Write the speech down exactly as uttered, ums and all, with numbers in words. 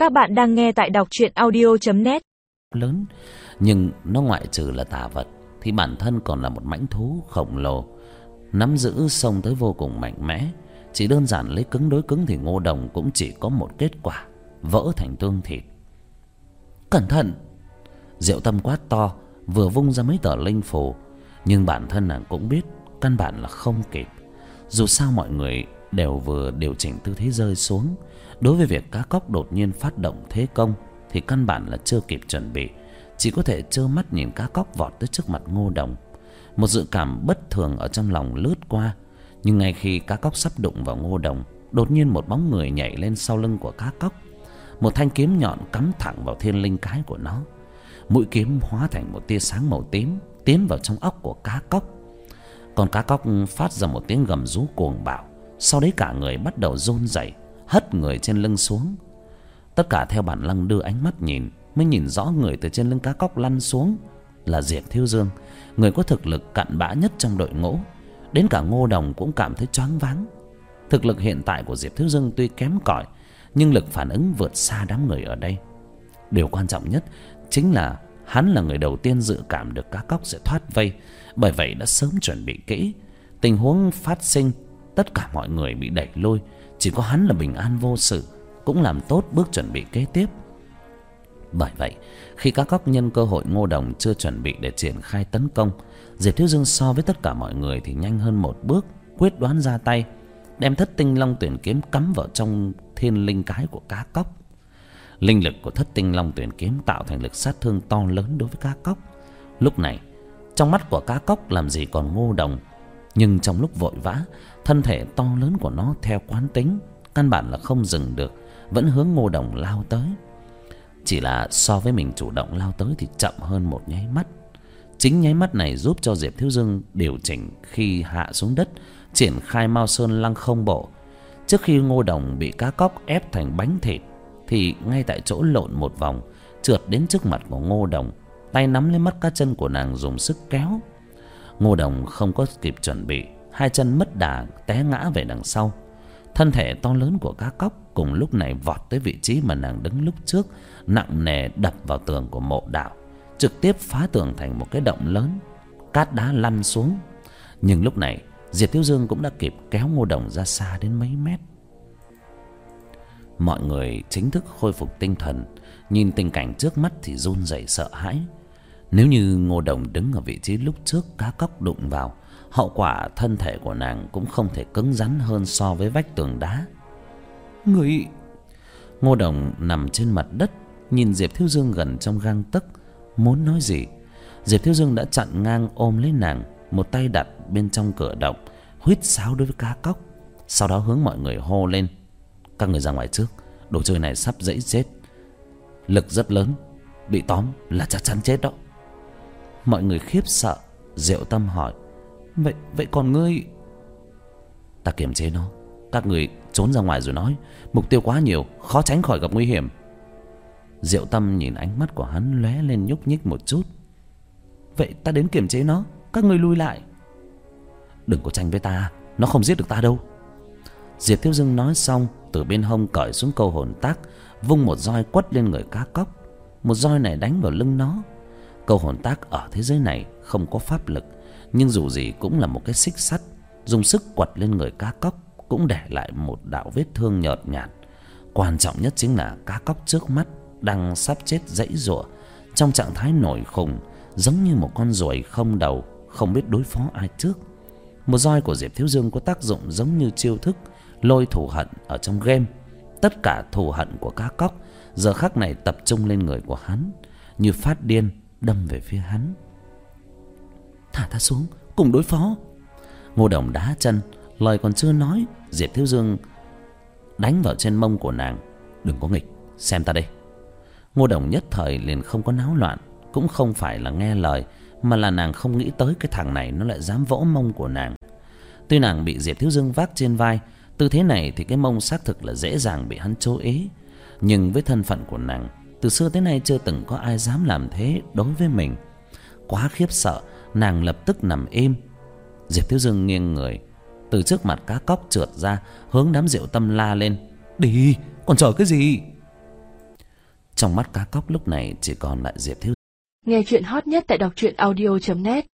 Các bạn đang nghe tại đọc truyện audio chấm net. Lớn, nhưng nó ngoại trừ là tà vật thì bản thân còn là một mãnh thú khổng lồ, nắm giữ xông tới vô cùng mạnh mẽ. Chỉ đơn giản lấy cứng đối cứng thì Ngô Đồng cũng chỉ có một kết quả: vỡ thành tương thịt. Cẩn thận! Diệu Tâm quát to, vừa vung ra mấy tờ linh phù, nhưng bản thân nàng cũng biết căn bản là không kịp. Dù sao mọi người đều vừa điều chỉnh tư thế rơi xuống. Đối với việc cá cóc đột nhiên phát động thế công thì căn bản là chưa kịp chuẩn bị, chỉ có thể trơ mắt nhìn cá cóc vọt tới trước mặt Ngô Đồng. Một dự cảm bất thường ở trong lòng lướt qua, nhưng ngay khi cá cóc sắp đụng vào Ngô Đồng, đột nhiên một bóng người nhảy lên sau lưng của cá cóc. Một thanh kiếm nhọn cắm thẳng vào thiên linh cái của nó. Mũi kiếm hóa thành một tia sáng màu tím tiến vào trong óc của cá cóc. Còn cá cóc phát ra một tiếng gầm rú cuồng bạo, sau đấy cả người bắt đầu run rẩy, hất người trên lưng xuống. Tất cả theo bản năng đưa ánh mắt nhìn, mới nhìn rõ người từ trên lưng cá cóc lăn xuống là Diệp Thiếu Dương, người có thực lực cặn bã nhất trong đội ngũ. Đến cả Ngô Đồng cũng cảm thấy choáng váng. Thực lực hiện tại của Diệp Thiếu Dương tuy kém cỏi, nhưng lực phản ứng vượt xa đám người ở đây. Điều quan trọng nhất chính là hắn là người đầu tiên dự cảm được cá cóc sẽ thoát vây, bởi vậy đã sớm chuẩn bị kỹ. Tình huống phát sinh, tất cả mọi người bị đẩy lui, chỉ có hắn là bình an vô sự, cũng làm tốt bước chuẩn bị kế tiếp. Bởi vậy, khi cá cóc nhân cơ hội Ngô Đồng chưa chuẩn bị để triển khai tấn công, Diệp Thiếu Dương so với tất cả mọi người thì nhanh hơn một bước, quyết đoán ra tay, đem Thất Tinh Long Tuyển kiếm cắm vào trong thiên linh cái của cá cóc. Linh lực của Thất Tinh Long Tuyển kiếm tạo thành lực sát thương to lớn đối với cá cóc. Lúc này, trong mắt của cá cóc làm gì còn Ngô Đồng, nhưng trong lúc vội vã, thân thể to lớn của nó theo quán tính căn bản là không dừng được, vẫn hướng Ngô Đồng lao tới. Chỉ là so với mình chủ động lao tới thì chậm hơn một nháy mắt. Chính nháy mắt này giúp cho Diệp Thiếu Dương điều chỉnh khi hạ xuống đất, triển khai Mao Sơn Lăng Không Bộ. Trước khi Ngô Đồng bị cá cóc ép thành bánh thịt thì ngay tại chỗ lộn một vòng, trượt đến trước mặt của Ngô Đồng, tay nắm lấy mắt cá chân của nàng dùng sức kéo. Ngô Đồng không có kịp chuẩn bị, hai chân mất đà té ngã về đằng sau. Thân thể to lớn của cá cóc cùng lúc này vọt tới vị trí mà nàng đứng lúc trước, nặng nề đập vào tường của mộ đạo, trực tiếp phá tường thành một cái động lớn, cát đá lăn xuống. Nhưng lúc này Diệp Thiếu Dương cũng đã kịp kéo Ngô Đồng ra xa đến mấy mét. Mọi người chính thức khôi phục tinh thần, nhìn tình cảnh trước mắt thì run rẩy sợ hãi. Nếu như Ngô Đồng đứng ở vị trí lúc trước cá cóc đụng vào, hậu quả thân thể của nàng cũng không thể cứng rắn hơn so với vách tường đá. Người... Ngô Đồng nằm trên mặt đất, nhìn Diệp Thiếu Dương gần trong gang tấc, muốn nói gì. Diệp Thiếu Dương đã chặn ngang ôm lấy nàng, một tay đặt bên trong cửa động, huýt sáo đối với cá cóc. Sau đó hướng mọi người hô lên: các người ra ngoài trước, đồ chơi này sắp dẫy chết, lực rất lớn, bị tóm là chắc chắn chết đó. Mọi người khiếp sợ. Diệu Tâm hỏi: Vậy vậy còn ngươi? Ta kiềm chế nó, các người trốn ra ngoài rồi nói. Mục tiêu quá nhiều, khó tránh khỏi gặp nguy hiểm. Diệu Tâm nhìn ánh mắt của hắn lóe lên nhúc nhích một chút. Vậy ta đến kiềm chế nó, các ngươi lui lại. Đừng có tranh với ta, nó không giết được ta đâu. Diệp Thiếu Dương nói xong, từ bên hông cởi xuống câu hồn tác, vung một roi quất lên người cá cóc. Một roi này đánh vào lưng nó. Câu hồn tác ở thế giới này không có pháp lực, nhưng dù gì cũng là một cái xích sắt, dùng sức quật lên người cá cóc cũng để lại một đạo vết thương nhợt nhạt. Quan trọng nhất chính là cá cóc trước mắt đang sắp chết giãy giụa, trong trạng thái nổi khùng, giống như một con ruồi không đầu, không biết đối phó ai trước. Một roi của Diệp Thiếu Dương có tác dụng giống như chiêu thức lôi thù hận ở trong game. Tất cả thù hận của cá cóc giờ khắc này tập trung lên người của hắn, như phát điên đâm về phía hắn. Thả ta xuống, cùng đối phó. Ngô Đồng đá chân, lời còn chưa nói, Diệp Thiếu Dương đánh vào trên mông của nàng. Đừng có nghịch, xem ta đây. Ngô Đồng nhất thời liền không có náo loạn, cũng không phải là nghe lời, mà là nàng không nghĩ tới cái thằng này nó lại dám vỗ mông của nàng. Tuy nàng bị Diệp Thiếu Dương vác trên vai, tư thế này thì cái mông xác thực là dễ dàng bị hắn chú ý, nhưng với thân phận của nàng, từ xưa tới nay chưa từng có ai dám làm thế đối với mình. Quá khiếp sợ, nàng lập tức nằm im. Diệp Thiếu Dương nghiêng người, từ trước mặt cá cóc trượt ra, hướng đám Diệu Tâm la lên: Đi, còn chờ cái gì? Trong mắt cá cóc lúc này chỉ còn lại Diệp Thiếu. Nghe chuyện hot nhất tại đọc truyện audio chấm net.